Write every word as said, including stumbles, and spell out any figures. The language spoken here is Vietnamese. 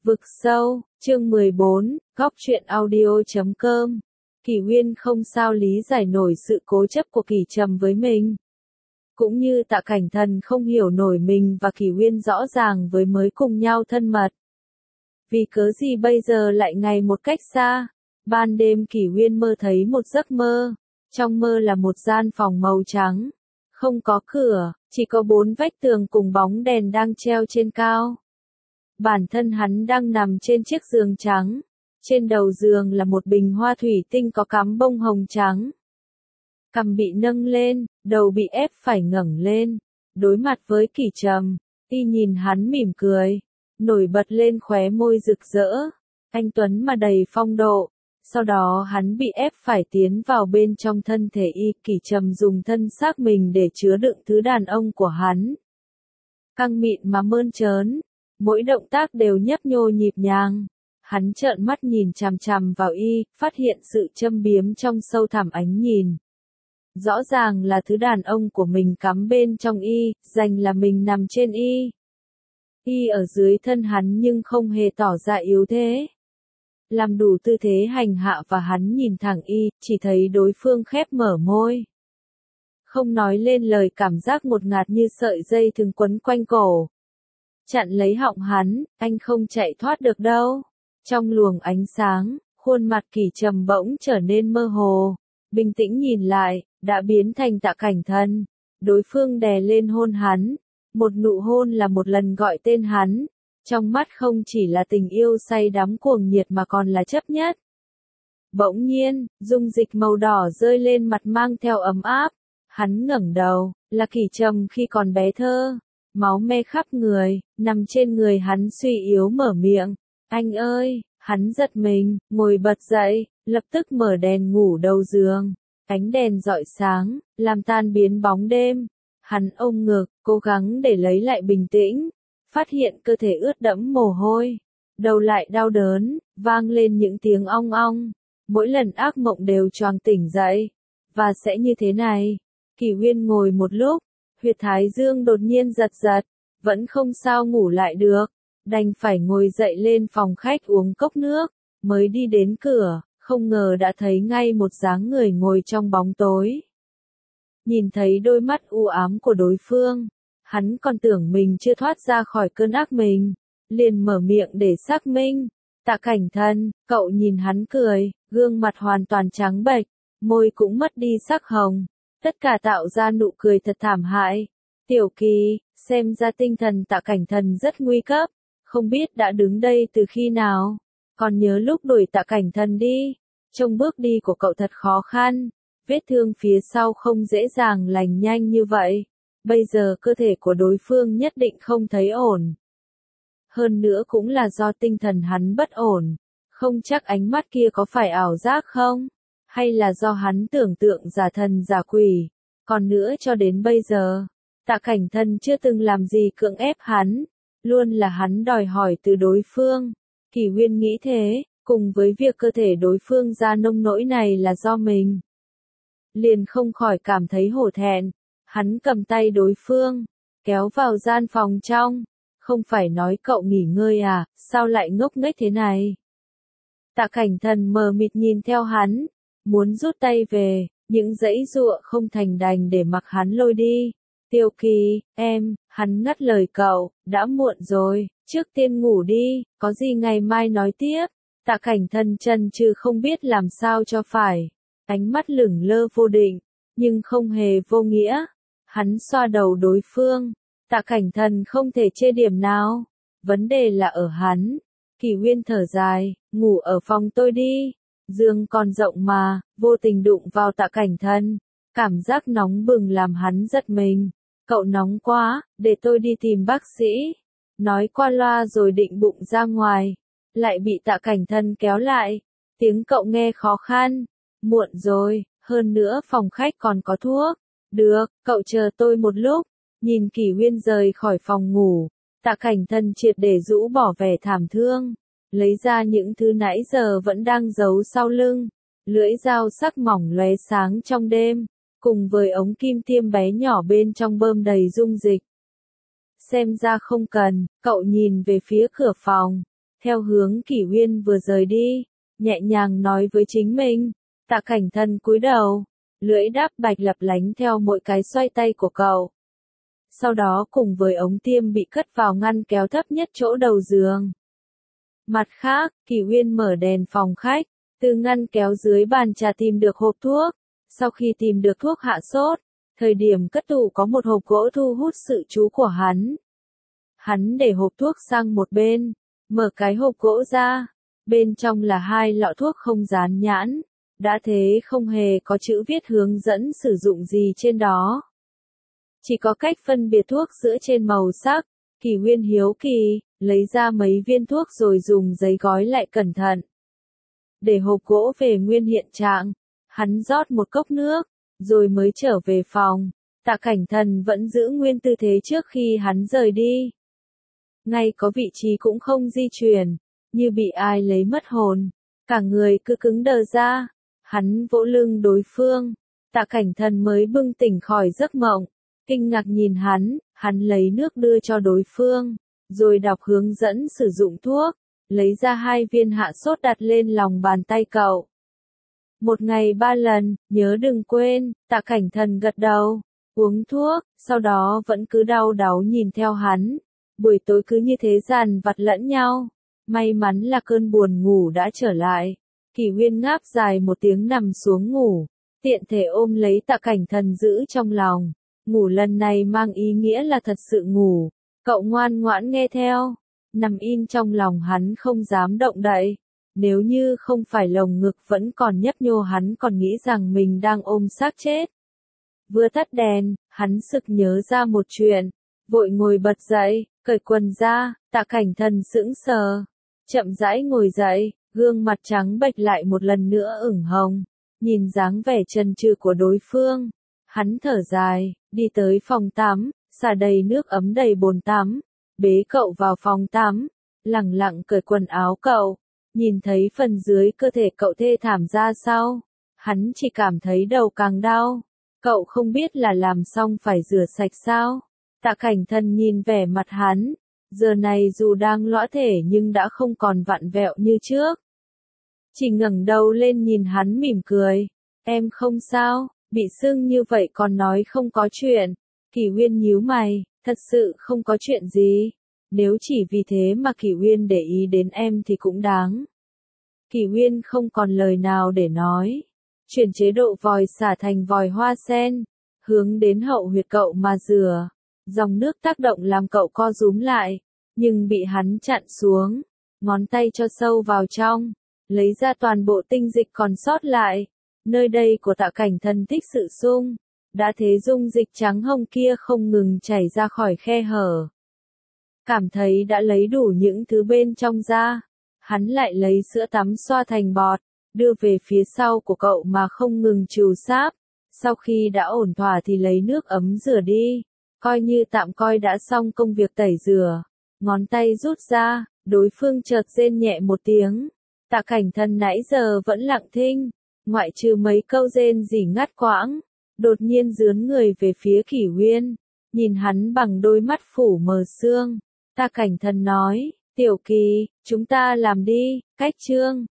Vực sâu, chương mười bốn, góc truyện audio chấm com. Kỷ Uyên không sao lý giải nổi sự cố chấp của Kỷ Trầm với mình. Cũng như Tạ Cảnh Thần không hiểu nổi mình và Kỷ Uyên rõ ràng với mới cùng nhau thân mật. Vì cớ gì bây giờ lại ngày một cách xa. Ban đêm Kỷ Uyên mơ thấy một giấc mơ. Trong mơ là một gian phòng màu trắng. Không có cửa, chỉ có bốn vách tường cùng bóng đèn đang treo trên cao. Bản thân hắn đang nằm trên chiếc giường trắng. Trên đầu giường là một bình hoa thủy tinh có cắm bông hồng trắng. Cằm bị nâng lên, đầu bị ép phải ngẩng lên. Đối mặt với Kỷ Trầm, y nhìn hắn mỉm cười. Nổi bật lên khóe môi rực rỡ. Anh tuấn mà đầy phong độ. Sau đó hắn bị ép phải tiến vào bên trong thân thể y. Kỷ Trầm dùng thân xác mình để chứa đựng thứ đàn ông của hắn. Căng mịn mà mơn trớn. Mỗi động tác đều nhấp nhô nhịp nhàng. Hắn trợn mắt nhìn chằm chằm vào y, phát hiện sự châm biếm trong sâu thẳm ánh nhìn. Rõ ràng là thứ đàn ông của mình cắm bên trong y, dành là mình nằm trên y. Y ở dưới thân hắn nhưng không hề tỏ ra yếu thế. Làm đủ tư thế hành hạ và hắn nhìn thẳng y, chỉ thấy đối phương khép mở môi. Không nói lên lời, cảm giác ngột ngạt như sợi dây thừng quấn quanh cổ. Chặn lấy họng hắn, anh không chạy thoát được đâu. Trong luồng ánh sáng, khuôn mặt Kỷ Trầm bỗng trở nên mơ hồ. Bình tĩnh nhìn lại, đã biến thành Tạ Cảnh Thần. Đối phương đè lên hôn hắn. Một nụ hôn là một lần gọi tên hắn. Trong mắt không chỉ là tình yêu say đắm cuồng nhiệt mà còn là chấp nhất. Bỗng nhiên, dung dịch màu đỏ rơi lên mặt mang theo ấm áp. Hắn ngẩng đầu, là Kỷ Trầm khi còn bé thơ. Máu me khắp người, nằm trên người hắn suy yếu mở miệng. Anh ơi, hắn giật mình, ngồi bật dậy, lập tức mở đèn ngủ đầu giường. Ánh đèn rọi sáng, làm tan biến bóng đêm. Hắn ôm ngực, cố gắng để lấy lại bình tĩnh. Phát hiện cơ thể ướt đẫm mồ hôi. Đầu lại đau đớn, vang lên những tiếng ong ong. Mỗi lần ác mộng đều choàng tỉnh dậy. Và sẽ như thế này. Kỷ Uyên ngồi một lúc. Huyệt thái dương đột nhiên giật giật, vẫn không sao ngủ lại được, đành phải ngồi dậy lên phòng khách uống cốc nước, mới đi đến cửa, không ngờ đã thấy ngay một dáng người ngồi trong bóng tối. Nhìn thấy đôi mắt u ám của đối phương, hắn còn tưởng mình chưa thoát ra khỏi cơn ác mình, liền mở miệng để xác minh. Tạ Cảnh Thần, cậu nhìn hắn cười, gương mặt hoàn toàn trắng bệch, môi cũng mất đi sắc hồng. Tất cả tạo ra nụ cười thật thảm hại. Tiểu Kỳ, xem ra tinh thần Tạ Cảnh Thần rất nguy cấp, không biết đã đứng đây từ khi nào. Còn nhớ lúc đuổi Tạ Cảnh Thần đi, trông bước đi của cậu thật khó khăn, vết thương phía sau không dễ dàng lành nhanh như vậy. Bây giờ cơ thể của đối phương nhất định không thấy ổn. Hơn nữa cũng là do tinh thần hắn bất ổn, không chắc ánh mắt kia có phải ảo giác không? Hay là do hắn tưởng tượng giả thần giả quỷ. Còn nữa cho đến bây giờ, Tạ Cảnh Thần chưa từng làm gì cưỡng ép hắn. Luôn là hắn đòi hỏi từ đối phương. Kỷ Uyên nghĩ thế, cùng với việc cơ thể đối phương ra nông nỗi này là do mình. Liền không khỏi cảm thấy hổ thẹn. Hắn cầm tay đối phương, kéo vào gian phòng trong. Không phải nói cậu nghỉ ngơi à, sao lại ngốc nghếch thế này? Tạ Cảnh Thần mờ mịt nhìn theo hắn. Muốn rút tay về, những dãy dụa không thành đành để mặc hắn lôi đi. Tiểu Kỳ, em, hắn ngắt lời cậu, đã muộn rồi, trước tiên ngủ đi, có gì ngày mai nói tiếp. Tạ Cảnh Thần chần chừ không biết làm sao cho phải. Ánh mắt lửng lơ vô định, nhưng không hề vô nghĩa. Hắn xoa đầu đối phương. Tạ Cảnh Thần không thể chê điểm nào. Vấn đề là ở hắn. Kỷ Uyên thở dài, ngủ ở phòng tôi đi. Giường còn rộng mà, vô tình đụng vào Tạ Cảnh Thần. Cảm giác nóng bừng làm hắn giật mình. Cậu nóng quá, để tôi đi tìm bác sĩ. Nói qua loa rồi định bụng ra ngoài. Lại bị Tạ Cảnh Thần kéo lại. Tiếng cậu nghe khó khăn. Muộn rồi, hơn nữa phòng khách còn có thuốc. Được, cậu chờ tôi một lúc. Nhìn Kỷ Uyên rời khỏi phòng ngủ. Tạ Cảnh Thần triệt để rũ bỏ vẻ thảm thương. Lấy ra những thứ nãy giờ vẫn đang giấu sau lưng. Lưỡi dao sắc mỏng lóe sáng trong đêm, cùng với ống kim tiêm bé nhỏ bên trong bơm đầy dung dịch. Xem ra không cần, cậu nhìn về phía cửa phòng. theo hướng Kỷ Uyên vừa rời đi, nhẹ nhàng nói với chính mình. Tạ Cảnh Thần cúi đầu, lưỡi đáp bạch lập lánh theo mỗi cái xoay tay của cậu. Sau đó cùng với ống tiêm bị cất vào ngăn kéo thấp nhất chỗ đầu giường. Mặt khác, Kỷ Uyên mở đèn phòng khách, từ ngăn kéo dưới bàn trà tìm được hộp thuốc. Sau khi tìm được thuốc hạ sốt, thời điểm cất tủ có một hộp gỗ thu hút sự chú của hắn. Hắn để hộp thuốc sang một bên, mở cái hộp gỗ ra, bên trong là hai lọ thuốc không dán nhãn, đã thế không hề có chữ viết hướng dẫn sử dụng gì trên đó. Chỉ có cách phân biệt thuốc dựa trên màu sắc. Kỷ Uyên hiếu kỳ, lấy ra mấy viên thuốc rồi dùng giấy gói lại cẩn thận. Để hộp gỗ về nguyên hiện trạng, hắn rót một cốc nước, rồi mới trở về phòng. Tạ Cảnh Thần vẫn giữ nguyên tư thế trước khi hắn rời đi. Ngay có vị trí cũng không di chuyển, như bị ai lấy mất hồn. Cả người cứ cứng đờ ra, hắn vỗ lưng đối phương. Tạ Cảnh Thần mới bừng tỉnh khỏi giấc mộng, kinh ngạc nhìn hắn, hắn lấy nước đưa cho đối phương, rồi đọc hướng dẫn sử dụng thuốc, lấy ra hai viên hạ sốt đặt lên lòng bàn tay cậu. Một ngày ba lần, nhớ đừng quên. Tạ Cảnh Thần gật đầu, uống thuốc, sau đó vẫn cứ đau đáu nhìn theo hắn. Buổi tối cứ như thế dằn vặt lẫn nhau. May mắn là cơn buồn ngủ đã trở lại. Kỷ Uyên ngáp dài một tiếng nằm xuống ngủ, tiện thể ôm lấy Tạ Cảnh Thần giữ trong lòng. Ngủ lần này mang ý nghĩa là thật sự ngủ. Cậu ngoan ngoãn nghe theo, nằm in trong lòng hắn không dám động đậy. Nếu như không phải lồng ngực vẫn còn nhấp nhô hắn còn nghĩ rằng mình đang ôm xác chết. Vừa tắt đèn, hắn sực nhớ ra một chuyện, vội ngồi bật dậy, cởi quần ra. Tạ Cảnh Thần sững sờ, chậm rãi ngồi dậy, gương mặt trắng bệch lại một lần nữa ửng hồng, nhìn dáng vẻ chần chừ của đối phương. Hắn thở dài, đi tới phòng tắm, xả đầy nước ấm đầy bồn tắm, bế cậu vào phòng tắm, lẳng lặng cởi quần áo cậu, nhìn thấy phần dưới cơ thể cậu thê thảm ra sao, hắn chỉ cảm thấy đầu càng đau. Cậu không biết là làm xong phải rửa sạch sao? Tạ Cảnh Thần nhìn vẻ mặt hắn, giờ này dù đang lõa thể nhưng đã không còn vặn vẹo như trước. Chỉ ngẩng đầu lên nhìn hắn mỉm cười, em không sao. Bị sưng như vậy còn nói không có chuyện. Kỷ Uyên nhíu mày, thật sự không có chuyện gì. Nếu chỉ vì thế mà Kỷ Uyên để ý đến em thì cũng đáng. Kỷ Uyên không còn lời nào để nói. Chuyển chế độ vòi xả thành vòi hoa sen, hướng đến hậu huyệt cậu mà rửa. Dòng nước tác động làm cậu co rúm lại, nhưng bị hắn chặn xuống. Ngón tay cho sâu vào trong, lấy ra toàn bộ tinh dịch còn sót lại. Nơi đây của Tạ Cảnh Thần thích sự sung, đã thế dung dịch trắng hồng kia không ngừng chảy ra khỏi khe hở. Cảm thấy đã lấy đủ những thứ bên trong ra, hắn lại lấy sữa tắm xoa thành bọt, đưa về phía sau của cậu mà không ngừng trù sáp. Sau khi đã ổn thỏa thì lấy nước ấm rửa đi, coi như tạm coi đã xong công việc tẩy rửa. Ngón tay rút ra, đối phương chợt rên nhẹ một tiếng. Tạ Cảnh Thần nãy giờ vẫn lặng thinh, ngoại trừ mấy câu rên rỉ ngắt quãng, đột nhiên dướn người về phía Kỷ Uyên, nhìn hắn bằng đôi mắt phủ mờ sương. Tạ Cảnh Thần nói, Tiểu Kỳ, chúng ta làm đi. Cách chương